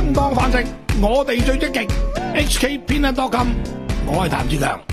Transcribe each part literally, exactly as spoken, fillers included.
正當飯食，我哋最積極。H K 偏一多金，我係譚志強。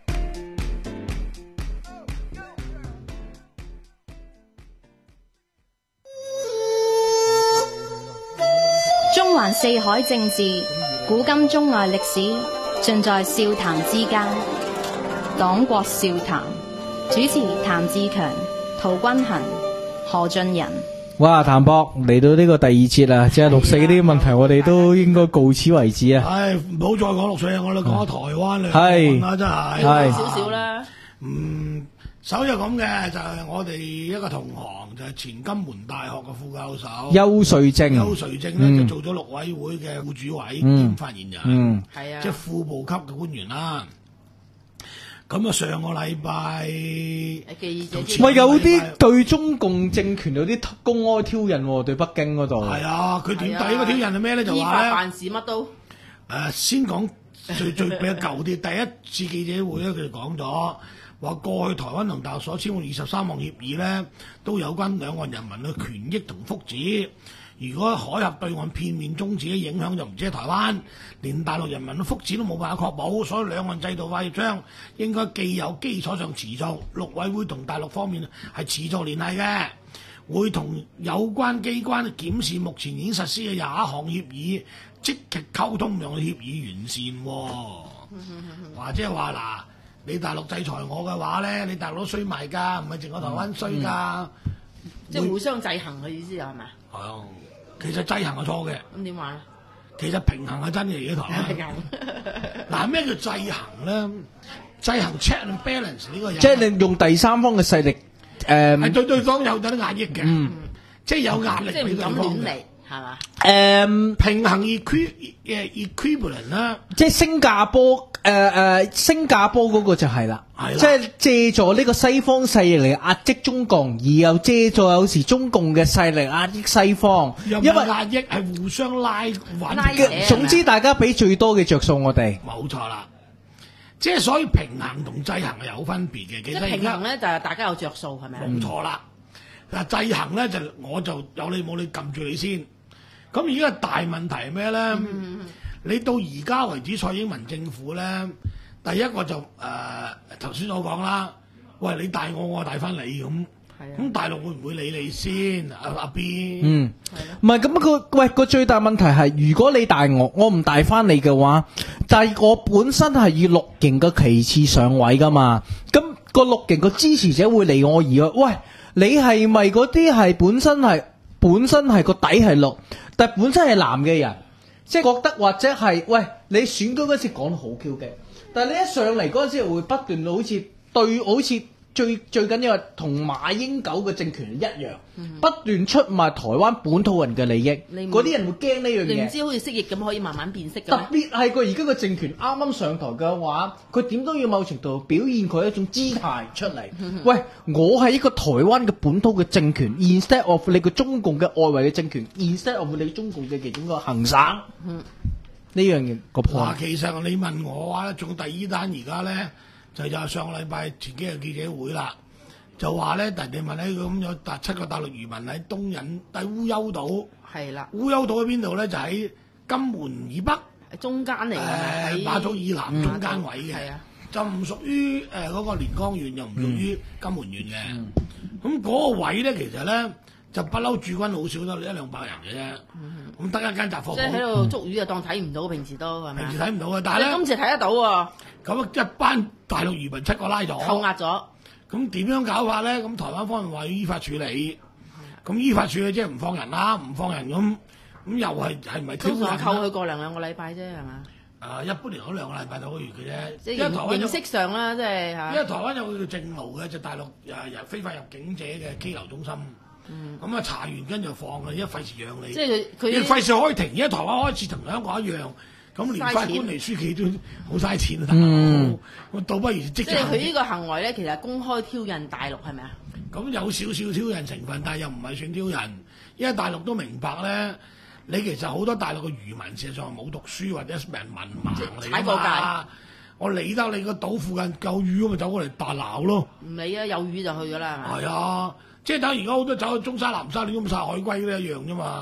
中環四海政治，古今中外歷史，盡在笑談之間。黨國笑談，主持譚志強、陶君行、何俊仁。 哇，譚博嚟到呢個第二節啦，即係六四呢啲問題，我哋都應該告此為止啊！ 唉，唔好再講六四，我哋講下台灣啦， 係啦，真係係少少啦。 嗯，首就咁嘅，就係我哋一個同行，就係前金門大學嘅副教授邱瑞正， 邱瑞正咧就做咗陸委會嘅副主委兼發言人， 嗯， 係啊， 即係副部級嘅官員啦。咁啊，上個禮拜記者喂，有啲對中共政權有啲公開挑釁喎，對北京嗰度。 係啊，佢點第一個挑釁係咩咧？就依話咧， 法辦事乜都誒，先講最最比較舊啲，第一次記者會咧，佢哋講咗話過去台灣同大陸所簽嘅二十三項協議咧，都有關兩岸人民嘅權益同福祉。如果海峽對岸片面終止嘅影響就唔止係台灣，連大陸人民嘅福祉都冇辦法確保，所以兩岸制度化協商應該既有基礎上持續，陸委會同大陸方面係持續聯繫嘅，會同有關機關檢視目前已經實施嘅廿一項協議，積極溝通讓協議完善、哦。或者係話嗱，你大陸制裁我嘅話咧，你大陸都衰埋㗎，唔係淨係台灣衰㗎， 即係互相制衡嘅意思係咪啊？ 係啊。其實制衡係錯嘅， 咁點話咧？ 其實平衡係真嘅，而家台灣。嗱，咩叫制衡咧？制衡 check and balance 呢個嘢， 即係你用第三方嘅勢力，誒， 係對對方有啲壓抑嘅， 嗯， 即係有壓力即係唔俾對方嘅。 敢亂嚟，係嘛？ 誒， 平衡 equi 誒 equivalent 啦， 即係新加坡，誒誒，新加坡嗰個就係啦， 係啦即係借助呢個西方勢力嚟壓擊中共，而又借助有時中共嘅勢力壓抑西方， 因因為壓抑係互相拉穩拉扯嘅， 總之大家俾最多嘅着數我哋。 冇錯啦。即係所以平衡同制衡係有分別嘅。其即實而家係平衡咧，就係大家有着數係咪啊？ 冇錯啦。嗱，制衡咧就我就有你冇你撳住你先。咁而家大問題係咩咧？嗯、你到而家為止，蔡英文政府咧，第一個就誒頭先所講啦，喂，你帶我，我帶翻你咁，咁大陸會唔會理你先？阿阿 B， 嗯，唔係咁個喂個最大問題係，如果你帶我，我唔帶翻你嘅話，但係我本身係以綠營嘅旗幟上位噶嘛，咁、個綠營個支持者會離我而去，喂，你係咪嗰啲係本身係本身係個底係綠？但本身係藍嘅人，即係覺得或者係，喂，你選舉嗰時講得好 Q 嘅，但係你一上嚟嗰陣時會不斷好似對，好似最最緊要係同馬英九嘅政權一樣，嗯、不斷出賣台灣本土人嘅利益，嗰啲人會驚呢樣嘢。 你唔知好似蜥蜴咁可以慢慢變色嘅。 特別係佢而家個政權啱啱上台嘅話，佢點都要某程度表現佢一種姿態出嚟。喂，我係一個台灣嘅本土嘅政權，instead of 你個中共嘅外圍嘅政權 ，instead of 你中共嘅其中一個行省。呢、嗯、樣嘢個 point。 其實你問我話咧，仲第二單而家咧。就就上個禮拜前幾日記者會啦，就話咧，人哋問咧，咁有達七個大陸漁民喺東引喺烏丘島，係啦，烏丘島喺邊度咧？就喺金門以北， 中間嚟嘅， 誒馬祖以南中間位嘅， 係啊， 就唔屬於誒嗰個連江縣，又唔屬於金門縣嘅。咁嗰個位咧，其實咧就不嬲駐軍好少，得一兩百人嘅啫。咁得一間雜貨鋪， 即係喺度捉魚就當睇唔到，平時都係咪？ 平時睇唔到嘅，但係咧今次睇得到喎。 咁一班大陸漁民七個拉咗， 扣押咗。 咁點樣搞法咧？咁台灣方面話要依法處理，咁依法處理即係唔放人啦，唔放人咁，咁又係係咪挑人？ 扣佢過兩兩個禮拜啫，係嘛？ 誒，一般嚟講兩個禮拜到個月嘅啫。 即係形式上啦，即係嚇。因為台灣有個叫正路嘅，就大陸誒入非法入境者嘅羈留中心。嗯。咁啊查完跟住放嘅，因為費事養你。即係佢佢。費事開庭，而家台灣開始同香港一樣。咁連法官嚟書記都好嘥錢啊！大佬，我倒不如即係佢呢個行為咧，其實公開挑釁大陸係咪啊？ 咁有少少挑釁成分，但係又唔係算挑釁，因為大陸都明白咧，你其實好多大陸嘅漁民事實上冇讀書或者人文盲嚟㗎嘛。我理得你個島附近夠魚，咪走過嚟大鬧咯。 唔理啊，有魚就去㗎啦，係嘛？ 係啊，即係等而家好多走去中山、南沙，你都咁殺海龜都一樣啫嘛。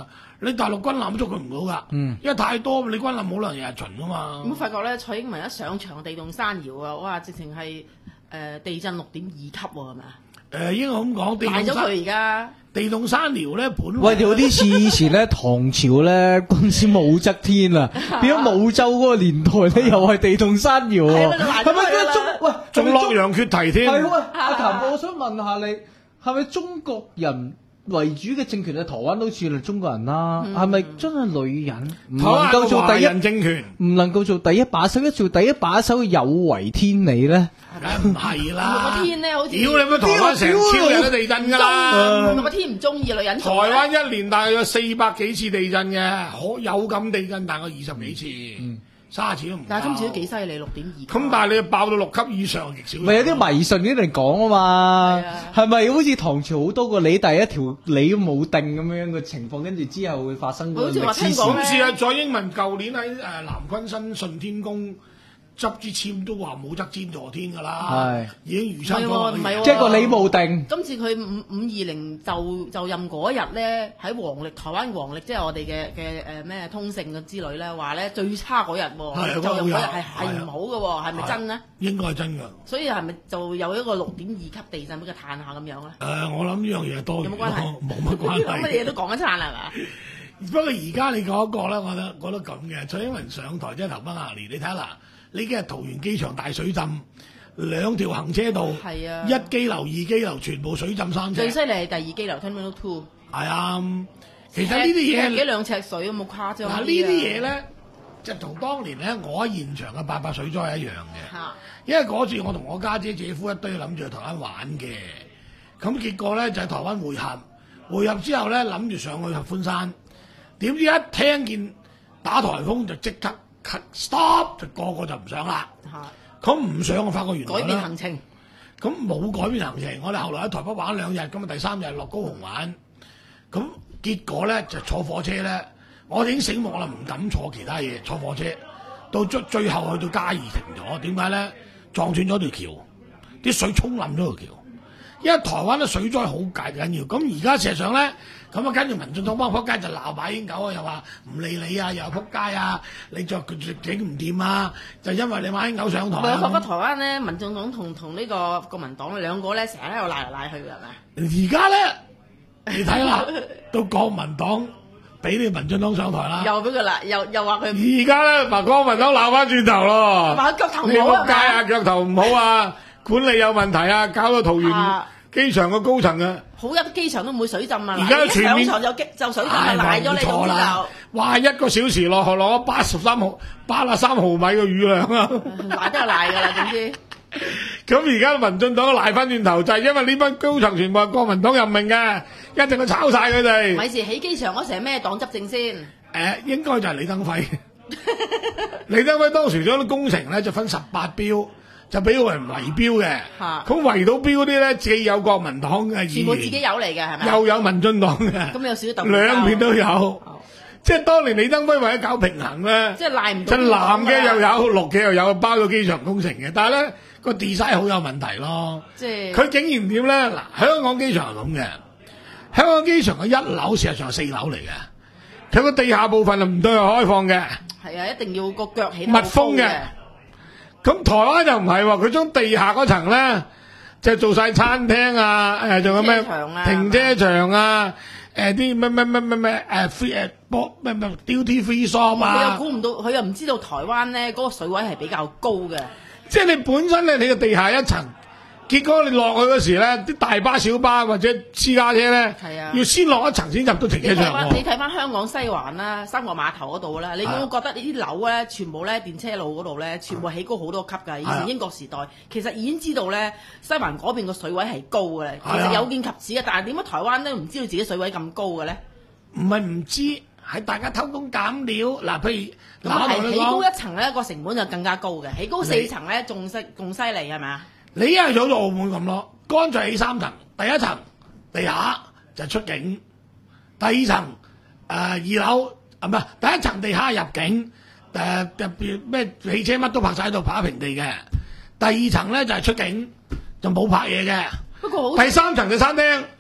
你大陸軍艦都捉佢唔到㗎， 嗯因為太多，你軍艦冇可能日日巡㗎嘛。 咁發覺咧，蔡英文一上場地動山搖啊，哇！直情係誒地震六點二級喎，係咪啊？ 誒應該咁講，地動山賣咗佢而家。 地動山遼咧，本喂，有啲似以前咧，唐朝咧軍師武則天啊，變咗武周嗰個年代咧，又係地動山搖喎， 係咪係咪跟中？喂， 仲洛陽缺堤添。 係喂，阿譚，我想問下你，係咪中國人為主嘅政權喺台灣都算係中國人啦？係咪真係女人唔能夠做第一人政權？ 唔能夠做第一把手，一做第一把手有違天理咧？ 梗係唔係啦！ 個天咧，好似屌你乜台灣成超日都地震㗎啦！ 個天唔中意女人台做。 灣一年大約有四百幾次地震嘅，可有咁地震大概二十幾次，三十次都唔夠。 但係今次都幾犀利，六點二。 咁但係你爆到六級以上，極少。 咪有啲迷信啲嚟講啊嘛係啊， 係咪好似唐朝好多個李第一條李都冇定咁樣嘅情況，跟住之後會發生嗰個好似話歷史事聽講咁試下蔡英文舊年喺誒南昆新順天宮執支簽都話武則天助天㗎啦， 係已經預測唔係喎咗唔係喎即係個李冇定。 今次佢五五二零就就任嗰日咧，喺黃歷台灣黃歷，即係我哋嘅嘅誒咩通勝嘅之類咧，話咧最差嗰日喎， 係就任嗰日係係係唔好嘅喎，係咪真咧？ 應該係真㗎。 所以係咪就有一個六點二級地震俾佢嘆下咁樣咧？ 誒，我諗呢樣嘢係多餘有冇關係咯冇乜關係。 乜嘢都講一餐係嘛？ 不過而家你講一個咧，我覺得覺得咁嘅，蔡英文上台即係頭崩額裂。你睇下嗱，呢幾日桃園機場大水浸，兩條行車道， 係啊一機樓、二機樓全部水浸三尺。 最犀利係第二機樓 Terminal Two， 係啊，其實呢啲嘢幾兩尺水都冇誇張。 嗱呢啲嘢咧，就同當年咧我喺現場嘅八八水災係一樣嘅。 嚇因為嗰次我同我家姐姐夫一堆諗住去台灣玩嘅，咁結果咧就喺台灣會合，會合之後咧諗住上去合歡山，點知一聽見打颱風就即刻 cut stop，就個個就唔上啦。 嚇咁唔上我發覺原來改變咧行程。 咁冇改變行程，我哋後來喺台北玩兩日，咁啊第三日落高雄玩，咁結果咧就坐火車咧，我哋已經醒目啦，唔敢坐其他嘢，坐火車到最最後去到嘉義停咗，點解咧？撞斷咗條橋，啲水沖冧咗條橋。因為台灣嘅水災好緊要，咁而家事實上咧，咁啊跟住民進黨幫撲街就鬧馬英九啊，又話唔理你啊，又撲街啊，你作整唔掂啊，就因為你馬英九上台唔係， 啊。 我覺得台灣咧，民進黨同同呢個國民黨兩個咧，成日喺度賴嚟賴去嘅，係咪？ 而家咧，你睇啦，到國民黨俾你民進黨上台啦， 又俾佢賴，又又話佢而家咧，嗱國民黨鬧翻轉頭咯， 話佢腳頭你唔好仆街啊， 啊， 腳頭唔好啊，管理有問題啊，搞到桃園啊機場個高層啊！ 好一機場都唔會水浸啊！ 而家一全面上場就激就水浸啊， 唉賴咗你冇錯總之啦！哇，一個小時落去落咗八十三毫八啊三毫米嘅雨量啊！ 就賴都係賴㗎啦，總之咁而家民進黨賴翻轉頭，就係因為呢班高層全部係國民黨任命嘅，一定去炒晒佢哋。 咪時起機場嗰時係咩黨執政先？ 誒，應該就係李登輝。李登輝當時將啲工程咧就分十八標，就俾個人圍標嘅。 嚇咁圍到標嗰啲咧，既有國民黨嘅議全部自己員， 有嚟嘅係咪？ 又有民進黨嘅， 咁有少少特別兩邊都有。 哦即係當年李登輝為咗搞平衡咧， 即係賴唔到就邊個黨㗎。 藍嘅又有，綠嘅又有，包咗機場工程嘅。但係咧個 design 好有問題咯。 即係佢竟然點咧？嗱，香港機場係咁嘅，香港機場嘅一樓事實上係四樓嚟嘅，佢個地下部分係唔對外開放嘅， 係啊，一定要個腳起得密好高封嘅。咁台灣就唔係喎，佢將地下嗰層咧就做晒餐廳啊，誒仲有咩停車場啊停車場啊，誒啲咩咩咩咩咩誒 free 誒波咩咩 duty free shop 佢啊又，估唔到，佢又唔知道台灣咧嗰個水位係比較高嘅。 即係你本身咧你個地下一層，結果你落去嗰時咧，啲大巴小巴或者私家車咧， 係啊要先落一層先入到停你睇車場翻你喎。 睇翻香港西環啦、三角碼頭嗰度啦，你會唔會覺得呢啲樓咧，全部咧電車路嗰度咧，全部起高好多級㗎？以係啊前英國時代其實已經知道咧，西環嗰邊個水位係高嘅咧，其係啊實有見及此嘅。但係點解台灣咧唔知道自己水位咁高嘅咧？ 唔係唔知，係大家偷工減料。嗱，譬如嗱， 咁係起我同你講高一層咧，個成本就更加高嘅，起高四層咧仲犀仲犀利係咪啊？ 你一係做到澳門咁咯，乾脆起三層，第一層地下就出境，第二層誒、呃、二樓啊唔係第一層地下入境，誒入邊咩汽車乜都泊晒喺度，泊平地嘅。第二層咧就係、出境，就冇泊嘢嘅。 不過好第三層就餐廳，咁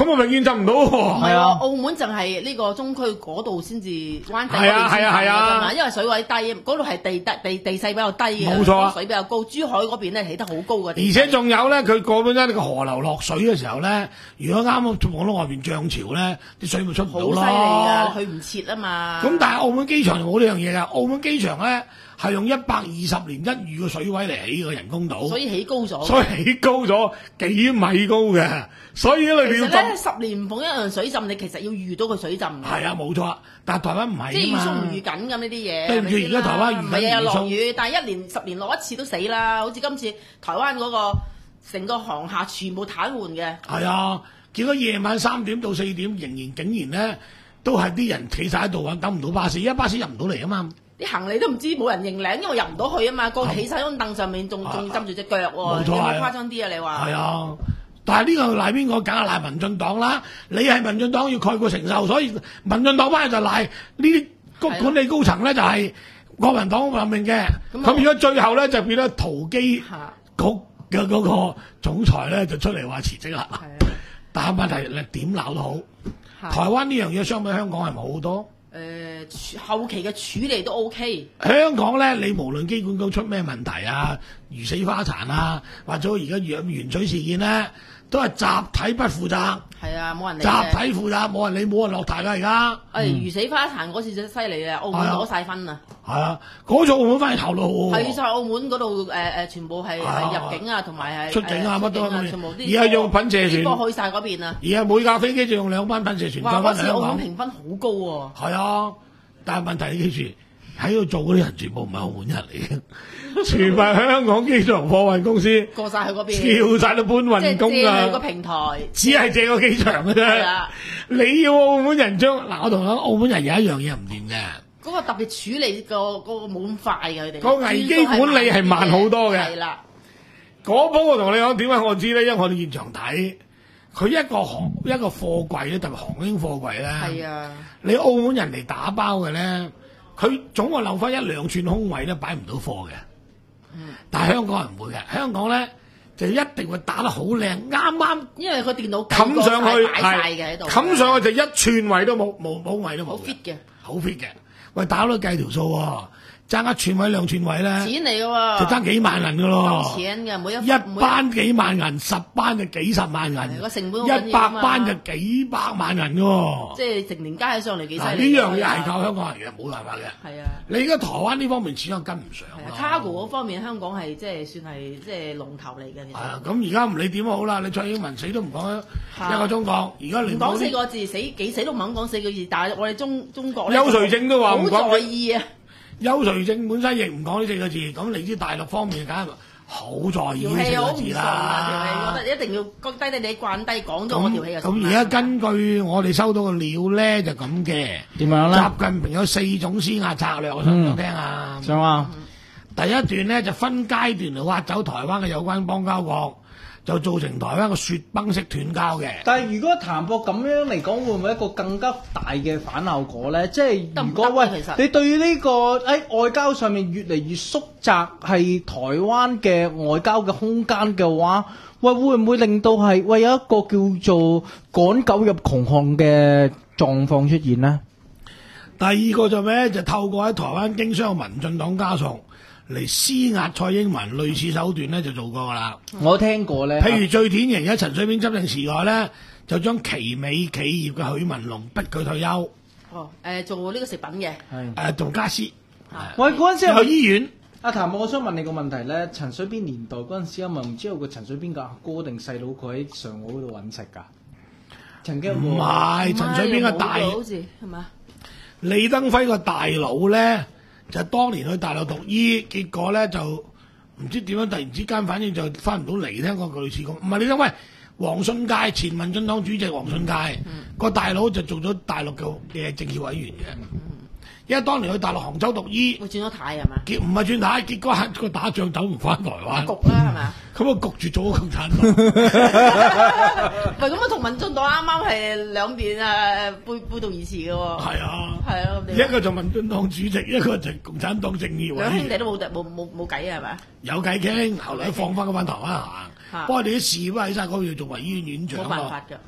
咁我永遠浸唔到唔喎。 係喎， 係啊澳門就係呢個中區嗰度先至灣仔係啊嗰邊先係啊係啊浸㗎嘛因為水位低，嗰度係地得地地勢比較低嘅， 冇錯啊水比較高。珠海嗰邊咧起得好高嘅， 而且仲有咧，佢過本身呢個河流落水嘅時候咧，如果啱啱望到外邊漲潮咧，啲水咪出唔到咯。 好犀利㗎，去唔切啊嘛。 咁但係澳門機場就冇呢樣嘢㗎，澳門機場咧係用一百二十年一遇嘅水位嚟起個人工島， 所以起高咗。 所以起高咗幾米高嘅，所以咧其實你要浸咧十年唔逢一樣水浸，你其實要預到佢水浸嘅。 係啊冇錯，但係台灣唔係即係預鬆啊嘛唔預緊咁呢啲嘢。 對唔住係咪先而家台灣預緊唔係日日預鬆落雨，但係一年十年落一次都死啦。好似今次台灣嗰個成個航廈全部癱瘓嘅。 係啊，結果夜晚三點到四點仍然竟然咧都係啲人企晒喺度啊，等唔到巴士，因為巴士入唔到嚟啊嘛。 啲行李都唔知冇人認領，因為入唔到去啊嘛，個企晒喺張凳上面，仲仲浸住隻腳喎， 冇錯有冇係啊誇張啲啊？你話係啊，但係呢個賴邊個？梗係賴民進黨啦！你係民進黨要概括承受，所以民進黨班就賴呢啲高係啊管理高層咧，就係國民黨任命嘅。 咁咁如果最後咧就變咗淘機嚇局嘅嗰個總裁咧就出嚟話辭職啦。 係啊但係問題你點鬧都好， 嚇台灣呢樣嘢相比香港係咪好多？ 誒處後期嘅處理都 OK， 香港咧，你無論機管局出咩問題啊，魚死花殘啊，或者而家鉛鉛水事件咧，都係集體不負責。 係啊，冇人理集嘅。 體負責，冇人理，冇人落台㗎而家。 誒魚死花殘嗰次就犀利啊！澳門係啊攞晒分啊！ 係啊，嗰組澳門翻嚟頭路好好喎。 係晒澳門嗰度誒誒，全部係係啊係入境啊，同埋係出境啊誒乜都出境啊全部啲而家用噴射船啲波去晒嗰邊啊！ 而家每架飛機就用兩班噴射船哇！ 再嗰次澳門翻嚟香港。 評分好高喎。 係啊，但係問題你記住，喺度做嗰啲人全部唔係澳門人嚟嘅，全部係香港機場貨運公司過晒去嗰邊， 叫晒到搬即運工係借佢個啊， 平台。 只係借個機場嘅啫係啊。 你要澳門人將嗱，我同你講，澳門人有一樣嘢唔掂嘅。 嗰個特別處理個嗰個冇咁快嘅佢哋， 個危機管理係慢好多嘅係啦， 嗰鋪我同你講點解我知咧？因為我哋現場睇，佢一個航一個貨櫃咧，特別航空貨櫃咧， 係啊， 你澳門人嚟打包嘅咧，佢總係留翻一兩寸空位咧，擺唔到貨嘅。 嗯但係香港人唔會嘅，香港咧就一定會打得好靚，啱啱因為佢電腦冚上去擺晒嘅喺度， 冚上去就一寸位都冇，冇冇位都好冇 fit 嘅， 好 fit 嘅。喂，打都計條數喎，爭一寸位兩寸位咧， 錢嚟嘅喎， 就爭幾萬銀噶咯。 錢嘅，每一一班幾萬銀，十班就幾十萬銀， 係個成本好緊一百要啊嘛班就幾百萬銀喎。 即係成年加起上嚟幾犀嗱呢利㗎。 樣嘢係靠香港人嘅，冇辦法嘅。 係啊。 你而家台灣呢方面始終跟唔上係啊咯。 ，cargo 嗰方面香港係即係算係即係龍頭嚟嘅，其係啊， 實。 咁而家唔理點好啦，你蔡英文死都唔講一個中國，而家唔講連嗰啲四個字，死幾死都唔肯講四個字，但係我哋中中國咧邱垂正都話唔講好在意啊， 邱垂正本身亦唔講呢四個字，咁你知大陸方面梗係好在意條呢四個字氣好唔順啊，條氣啦。 覺得一定要低低地慣低講咗我條氣就咁咁而家根據我哋收到嘅料咧，就咁嘅。 點樣咧？ 習近平有四種施壓策略，我想唔想聽啊？ 想啊！ 第一段咧就分階段嚟挖走台灣嘅有關邦交國，就造成台灣個雪崩式斷交嘅。 但係如果譚博咁樣嚟講，會唔會一個更加大嘅反效果咧？即係得唔如果喂得咧其實你對於呢個喺外交上面越嚟越縮窄係台灣嘅外交嘅空間嘅話，喂會唔會令到係喂有一個叫做趕狗入窮巷嘅狀況出現呢？ 第二個就咩？就透過喺台灣經商民進黨家屬嚟施壓蔡英文，類似手段咧就做過噶啦。 我聽過咧， 譬如最典型喺陳水扁執政時代咧，就將奇美企業嘅許文龍逼佢退休， 哦誒做呢個食品嘅， 係誒做家私， 喂嗰陣時去係醫院。 阿譚，我想問你個問題咧，陳水扁年代嗰陣時，因為唔知有個陳水扁嘅阿哥定細佬，佢喺上海嗰度揾食㗎。曾經有唔冇係陳水扁嘅大唔係好似係嘛？ 李登輝個大佬咧，就當年去大陸讀醫，結果咧就唔知點樣突然之間，反正就翻唔到嚟。聽講佢類似咁，唔係李登輝，黃信介前民進黨主席黃信介個、 嗯、 大佬就做咗大陸嘅嘅政協委員嘅。因為當年去大陸杭州讀醫， 會轉咗軚係嘛？ 結唔係轉軚，結果個打仗走唔翻台灣， 焗啦係嘛？ 咁啊焗住做咗共產黨。 喂，咁啊同民進黨啱啱係兩邊誒背背道而馳嘅喎。 係啊， 係啊，咁一個就民進黨主席，一個就共產黨政協委兩兄員。 弟都冇冇冇冇計啊係咪？ 有計傾，後來放翻嗰班台灣行。 嚇不過你啲事都喺晒嗰度做維醫院院長冇辦法㗎。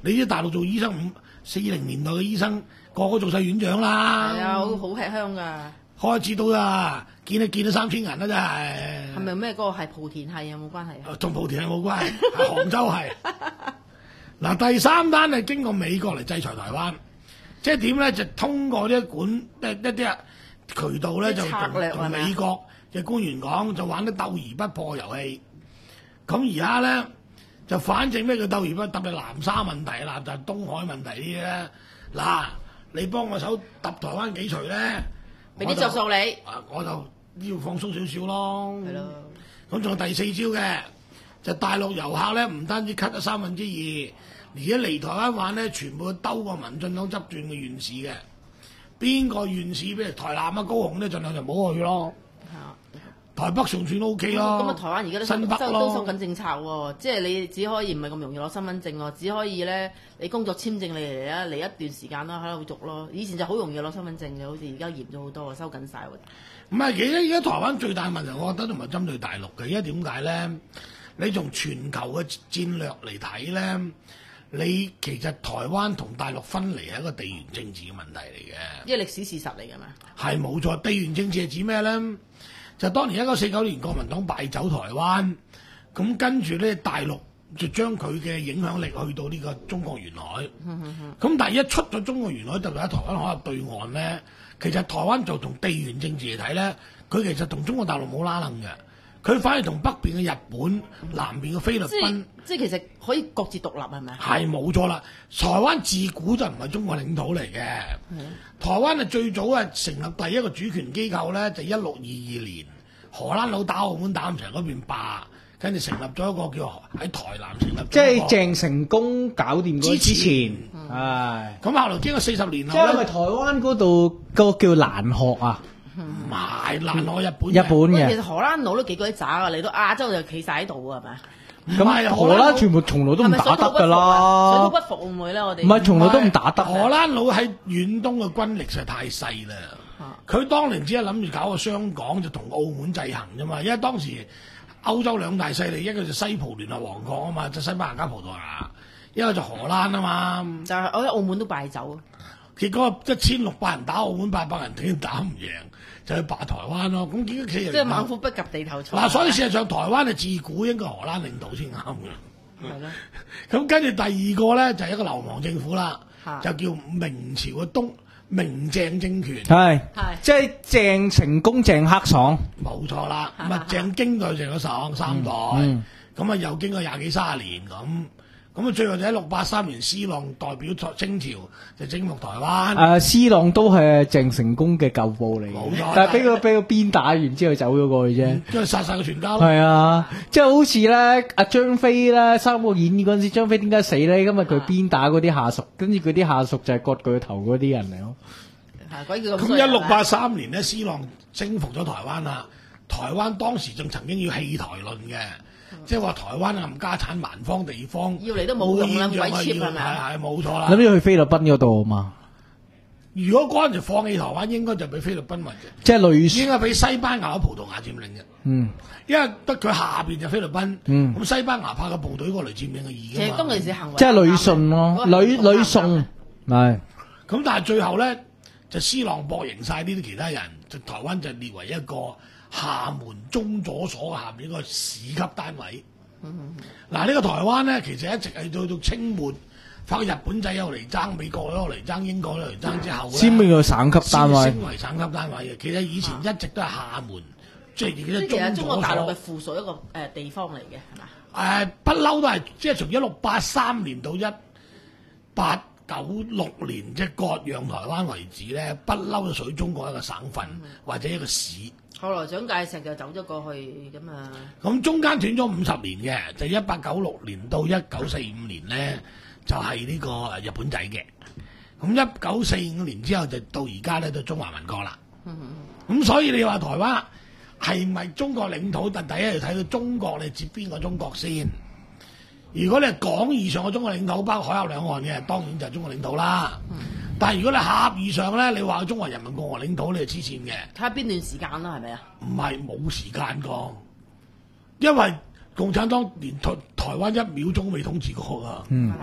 你啲大陸做醫生五四零年代嘅醫生，個個做晒院長啦。 係啊，好好吃香㗎。 開始到啦，見都見到三千人啦，真係。 係咪咩嗰個係莆田係有冇關係啊？ 同莆田係冇關係，係杭州係。嗱，第三單係經過美國嚟制裁台灣，即係點咧？就通過啲管一一啲渠道咧，就同同美國嘅官員講，就玩啲鬥而不破遊戲。咁而家咧就反正咩叫鬥而不特別南沙問題啦，就係東海問題啲咧。嗱，你幫我手揼台灣幾錘咧？ 俾啲着數你， 啊，我就要放鬆少少咯。 係咯。 咁仲有第四招嘅，就大陸遊客咧，唔單止 cut 咗三分之二，而家嚟台灣玩咧，全部兜過民進黨執轉嘅縣市嘅。邊個縣市，譬如台南啊、高雄咧，盡量就唔好去咯。台北仲算 O K 咯。 咁啊，台灣而家都收新北收都收緊政策喎，即係你只可以唔係咁容易攞身份證喎，只可以咧你工作簽證你嚟啦，嚟一段時間啦，喺度續咯。以前就好容易攞身份證嘅，好似而家嚴咗好多，收緊晒喎。 唔係，其實而家台灣最大問題，我覺得都唔係針對大陸嘅，因為點解咧？你從全球嘅戰略嚟睇咧，你其實台灣同大陸分離係一個地緣政治嘅問題嚟嘅。 因為歷史事實嚟㗎嘛。 係冇錯，地緣政治係指咩咧？就當年一九四九年國民黨敗走台灣，咁跟住咧大陸就將佢嘅影響力去到呢個中國沿海。咁、嗯、但係一出咗中國沿海，特別喺台灣海峽對岸咧，其實台灣就同地緣政治嚟睇咧，佢其實同中國大陸冇拉楞嘅，佢反而同北邊嘅日本、南邊嘅菲律賓， 即係其實可以各自獨立係咪？ 係冇錯啦，台灣自古就唔係中國領土嚟嘅。嗯、台灣係最早係成立第一個主權機構咧，就一六二二年，荷蘭佬打澳門打唔成嗰邊霸，跟住成立咗一個叫喺台南成立。 即係鄭成功搞掂嗰之前， 嗯、 唉。 咁後來經過四十年後即係咪台灣嗰度個叫蘭學啊？ 唔係蘭學日本日本嘅。 其實荷蘭佬都幾鬼渣㗎，嚟到亞洲就企晒喺度㗎係咪？ 咁荷蘭全部從來都唔打得㗎啦， 水土不服會唔會咧？我哋唔係從來都唔打得。 荷蘭佬喺遠東嘅軍力實在太細啦，佢、啊、當年只係諗住搞個雙港就同澳門制衡啫嘛，因為當時歐洲兩大勢力，一個就西葡聯合王國啊嘛，就西班牙加葡萄牙，一個就荷蘭啊嘛。 就係我喺澳門都敗走， 結果一千六百人打澳門，八百人竟然打唔贏。就去霸台灣咯，咁結果其實即係猛虎不及地頭草。 嗱，所以事實上台灣係自古應該荷蘭領土先啱嘅。 係咯。 咁跟住第二個咧就係、是、一個流亡政府啦， 啊、 就叫明朝嘅東明鄭政權。 係係即係鄭成功、鄭克爽。 冇錯啦，咁啊鄭經就鄭咗爽三代，咁啊、 嗯嗯、又經過廿幾卅年咁。咁啊，最後就喺六八三年，施琅代表清朝就征服台灣。誒、 啊，施琅都係鄭成功嘅舊部嚟嘅， 冇錯。 但係俾佢俾個鞭打完之後走咗過去啫。 因為殺晒個全家。 係啊，即係好似咧，阿張飛咧，《三國演義》嗰陣時，張飛點解死咧？因為佢鞭打嗰啲下屬，跟住佢啲下屬就係割佢頭嗰啲人嚟咯。 咁一六八三年咧，施琅征服咗台灣啦。台灣當時仲曾經要棄台論嘅。即係話台灣冚家產蠻荒地方， 要嚟都冇用啦，鬼 cheap 係咪？ 係係冇錯啦。 諗住去菲律賓嗰度啊嘛。 如果嗰陣時放棄台灣，應該就俾菲律賓或者即係類似應該俾西班牙、葡萄牙佔領嘅。 嗯， 因為得佢下邊就菲律賓。 嗯， 咁西班牙派個部隊過嚟佔領嘅意嘅嘛。 其實當其時行為即係呂順咯，呂呂宋係。 咁但係最後咧，就施琅搏贏晒呢啲其他人，就台灣就列為一個廈門中佐所下面一個市級單位。嗱、嗯，呢、這個台灣咧，其實一直係到到清末，發覺日本仔有嚟爭，美國有嚟爭，英國有嚟爭之後咧， 先變個省級單位， 先升為省級單位嘅。其實以前一直都係廈門，即係而家其實中中國大陸嘅嘅附屬一個誒地方嚟嘅，係嘛？ 誒，不嬲都係，即係從一六八三年到一八九六年，即係割讓台灣為止咧，不嬲都屬於中國一個省份、嗯、或者一個市。 後來蔣介石就走咗過去咁啊。 咁中間斷咗五十年嘅，就一八九六年到一九四五年咧，就係、是、呢個日本仔嘅。咁一九四五年之後就到而家咧，就中華民國啦。咁、嗯嗯、所以你話台灣係咪中國領土？但第一要睇到中國你接邊個中國先。如果你係廣義上嘅中國領土，包括海峽兩岸嘅，當然就係中國領土啦。嗯、但係如果你狹義上咧，你話中華人民共和領土，你係黐線嘅。 睇下邊段時間啦，係咪啊？ 唔係冇時間講，因為共產黨連台台灣一秒鐘未統治過㗎。 嗯，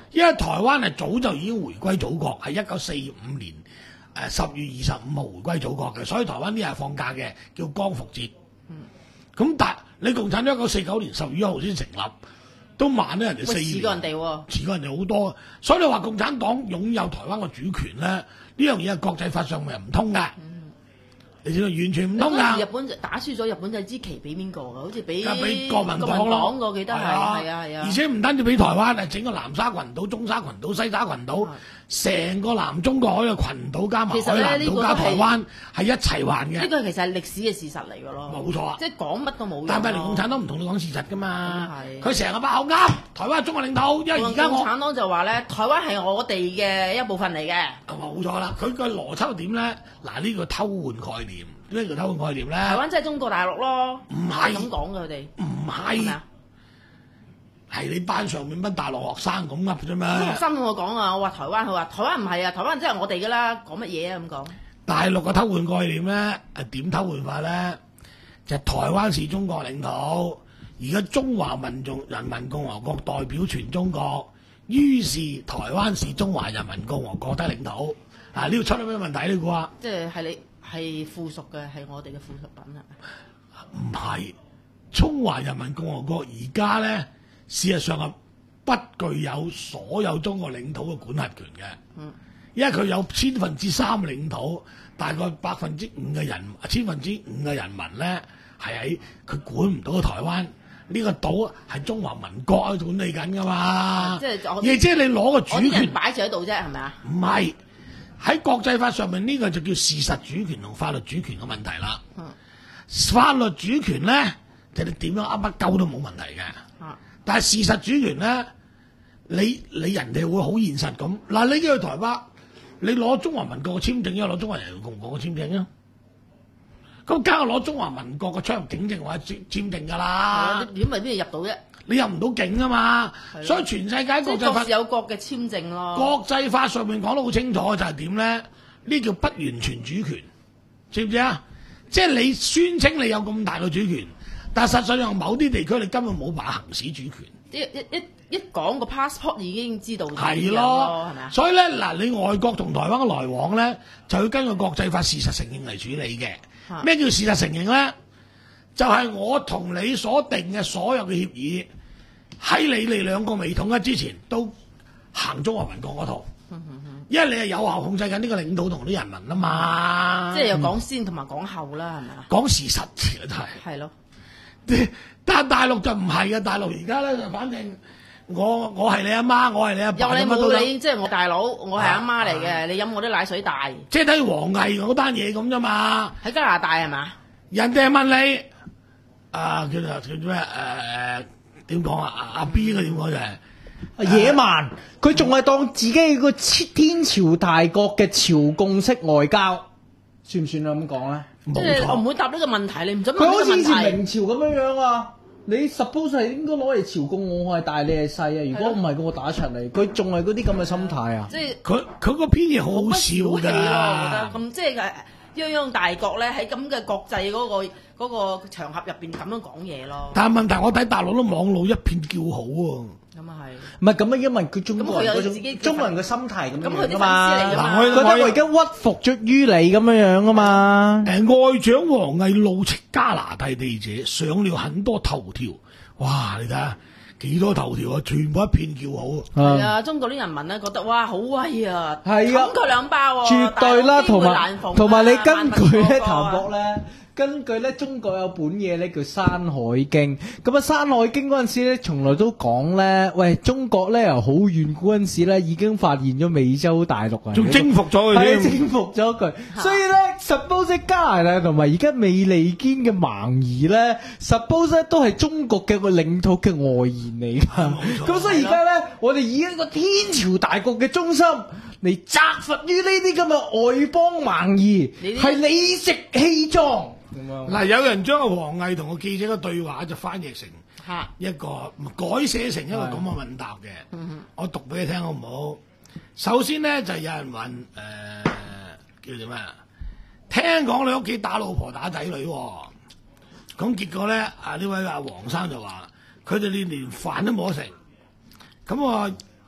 因為台灣係早就已經回歸祖國，係一九四五年誒十月二十五號回歸祖國嘅，所以台灣呢日放假嘅叫光復節。咁、嗯、但你共產黨一九四九年十月一號先成立，都慢咗人哋四年， 遲過人哋喎， 遲過人哋好多。所以你話共產黨擁有台灣嘅主權咧，呢樣嘢係國際法上面唔通㗎。嗯你知道完全唔通㗎！ 日本就打輸咗，日本就支旗俾邊個㗎？好似俾俾國民黨咯， 我記得係係啊係啊！ 而且唔單止俾台灣，係整個南沙群島、中沙群島、西沙群島，成個南中國海嘅群島加埋海南島加台灣係一齊還嘅。 呢個其實係歷史嘅事實嚟㗎咯。 冇錯啊！ 即係講乜都冇用。 但係共產黨唔同你講事實㗎嘛？佢成日把口啱，台灣係中國領土，因為而家我共產黨就話咧，台灣係我哋嘅一部分嚟嘅。 冇錯啦，佢個邏輯點咧？嗱，呢個偷換概念。咩叫偷換概念咧？ 台灣即係中國大陸咯， 唔係咁講嘅佢哋， 唔係，係你班上面班大陸學生咁噏啫嘛。 學生同我講啊，我話台灣，佢話台灣唔係啊，台灣即係我哋噶啦，講乜嘢啊咁講？ 大陸嘅偷換概念咧，係點偷換法咧？就係、台灣是中國領土，而家中華民族人民共和國代表全中國，於是台灣是中華人民共和國的領土。啊，呢度出咗咩問題你估啊？ 即係係你。係附屬嘅，係我哋嘅附屬品啊！ 唔係，中華人民共和國而家咧，事實上係不具有所有中國領土嘅管轄權嘅。嗯，因為佢有千分之三領土，大概百分之五嘅人，千分之五嘅人民咧係喺佢管唔到台灣呢個島係中華民國去管理緊噶嘛。即係亦即係你攞個主權擺住喺度啫，係咪啊？ 唔係。喺國際法上面呢、這個就叫事實主權同法律主權嘅問題啦。嗯、法律主權咧就你點樣噏乜鳩都冇問題嘅。嗯、但係事實主權咧，你你人哋會好現實咁。嗱，你去台灣，你攞中華民國嘅簽證，因為攞中華人民共和國嘅簽證啊。咁梗係攞中華民國嘅出入境證或者簽證㗎啦。 點咪邊度入到啫？ 你入唔到境啊嘛，所以全世界國際法有國嘅簽證咯。 國際法上面講得好清楚，就係點咧？呢叫不完全主權，知唔知啊？即係你宣稱你有咁大嘅主權，但係實際上某啲地區你根本冇辦法行使主權。 一一一一講個 passport 已經知道係咯，係咪啊？所以咧嗱，你外國同台灣嘅來往咧，就要根據國際法事實承認嚟處理嘅。咩叫事實承認咧？就係、是、我同你所定嘅所有嘅協議。喺你哋兩個未統一之前，都行中華民國嗰套，因為你係有效控制緊呢個領土同啲人民啊嘛。 即係又講先同埋講後啦，係咪啊？ 講事實嘅都係。係咯，但係大陸就唔係嘅，大陸而家咧就反正我我係你阿媽，我係你阿爸， 有你冇你，即係我大佬，我係阿媽嚟嘅，啊、你飲我啲奶水大。 即係等於王毅嗰單嘢咁啫嘛。 喺加拿大係嘛？ 人哋問你，啊叫做叫做咩誒？點講啊？阿 B 佢點講就係野蠻，佢仲係當自己係個天朝大國嘅朝貢式外交，算唔算啊？咁講咧？ 即係我唔會答呢個問題，你唔准問佢呢個問題。 好似以前明朝咁樣樣啊！你 suppose 係應該攞嚟朝貢，我係大你係細啊！如果唔係，我打出嚟，佢仲係嗰啲咁嘅心態啊！ 即係佢佢嗰篇嘢好好笑㗎，我覺得咁即係泱泱大國咧喺咁嘅國際嗰、嗰個嗰、嗰個場合入邊咁樣講嘢咯。 但係問題我睇大陸都網路一片叫好喎。 咁啊係。 唔係咁啊，因為佢中國人嗰種中國人嘅心態咁樣啊嘛。 嗱， 覺得我而家屈服咗於你咁樣樣啊嘛。 誒、呃，外長王毅怒斥加拿大記者，上了很多頭條。哇！你睇下幾多頭條啊，全部一片叫好。 係啊，中國啲人民咧覺得哇好威啊， 係啊， 冚佢兩包喎。 絕對啦，同埋同埋你根據咧， 譚博咧。根據咧，中國有本嘢咧叫《山海經》，咁啊《山海經》嗰陣時咧，從來都講咧，喂，中國咧由好遠嗰陣時咧已經發現咗美洲大陸啊， 仲征服咗佢添， 征服咗佢。所以咧 ，suppose 加拿大同埋而家美利堅嘅蠻夷咧 ，suppose 都係中國嘅個領土嘅外延嚟噶。咁所以而家咧，我哋以一個天朝大國嘅中心嚟責罰於呢啲咁嘅外邦蠻夷，係理直氣壯。 嗱，有人將阿王毅同個記者嘅對話就翻譯成一個改寫成一個咁嘅問答嘅，嗯、我讀俾你聽好唔好？首先咧就有人問誒、呃、叫做咩啊？聽講你屋企打老婆打仔女喎、哦，咁結果咧啊呢位阿黃生就話佢哋連連飯都冇得食，咁我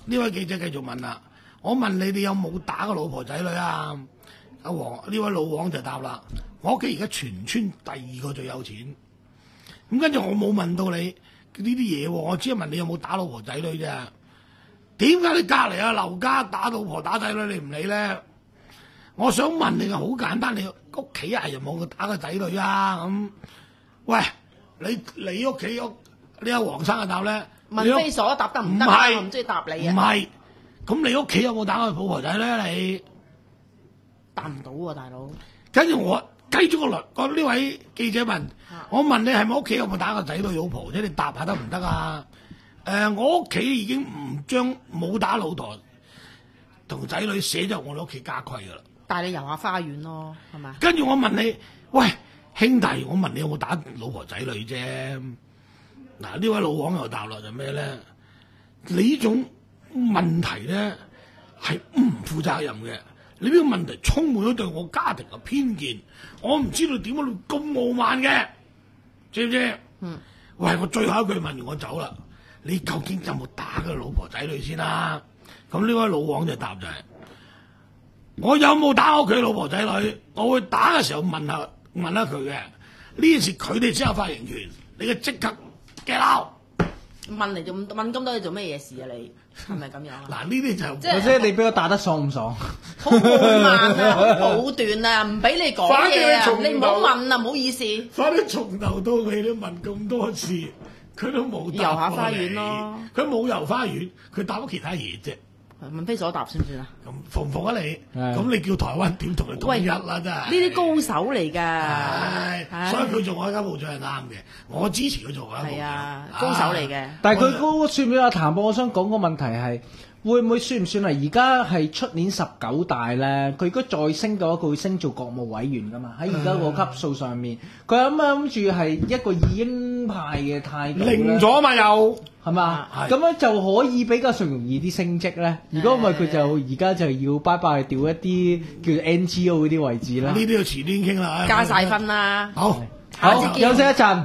呢位記者繼續問啦，我問你哋有冇打過老婆仔女啊？阿黃呢位老黃就答啦，我屋企而家全村第二個最有錢。咁跟住我冇問到你呢啲嘢喎，我只係問你有冇打老婆仔女啫。點解你隔離阿劉家打老婆打仔女你唔理咧？我想問你嘅好簡單，你屋企人有冇打個仔女啊？咁，喂，你你屋企屋呢阿黃生嘅答咧？ 問非所答得唔得啊？我唔中意答你啊！ 唔係，咁你屋企有冇打過老婆仔咧？你答唔到喎，大佬。 跟住我繼續個律，個呢位記者問， 啊我問你係咪屋企有冇打過仔女老婆啫？你答下得唔得啊？誒、呃，我屋企已經唔將冇打老婆同仔女寫咗我哋屋企家規噶啦。 帶你遊下花園咯，係嘛？ 跟住我問你，喂兄弟，我問你有冇打老婆仔女啫？嗱，呢位老王又答落就咩咧？你呢種問題咧係唔負責任嘅，你呢個問題充滿咗對我家庭嘅偏見，我唔知道點解你咁傲慢嘅，知唔知？ 嗯。 喂，我最後一句問完我走啦，你究竟有冇打佢老婆仔女先啦、啊？咁呢位老王就答就係、是。我有冇打我屋企老婆仔女？我會打嘅時候問下問下佢嘅，呢件事佢哋先有發言權。你嘅即刻嘅鬧問嚟做問咁多嘢做咩嘢事啊？你係咪咁樣啊？ 嗱，呢啲就即係或者你俾我打得爽唔爽？ 好傲慢啊，好武斷啊，唔俾你講嘢啊！你唔好問啊，唔好意思。 反正從頭到尾都問咁多次，佢都冇答遊下花過你園咯。 佢冇遊花園，佢答咗其他嘢啫。 問非所答算唔算啊？ 咁服唔服啊你？ 係咁你叫台灣點同你統一啦？真係呢啲高手嚟㗎。 唉唉所以佢做外交部長係啱嘅，我支持佢做外交部長。 係啊，高手嚟嘅。 但係佢嗰個算唔算阿譚博？我想講個問題係會唔會算唔算係而家係出年十九大咧？佢如果再升嘅話，佢會升做國務委員噶嘛？喺而家個級數上面，佢諗諗住係一個義鷹派嘅態度咧零咗嘛又。 係嘛？ 係咁樣就可以比較上容易啲升職咧。如果唔係，佢就而家就要拜拜調一啲叫做 N G O 嗰啲位置啦。 呢啲要遲啲傾啦。 加晒分啦。 好， 好， 下次見休息一陣。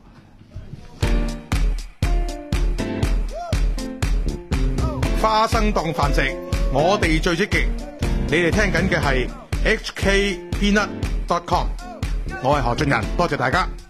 花生當飯食，我哋最積極。你哋聽緊嘅係 H K Peanut dot com， 我係何俊仁，多謝大家。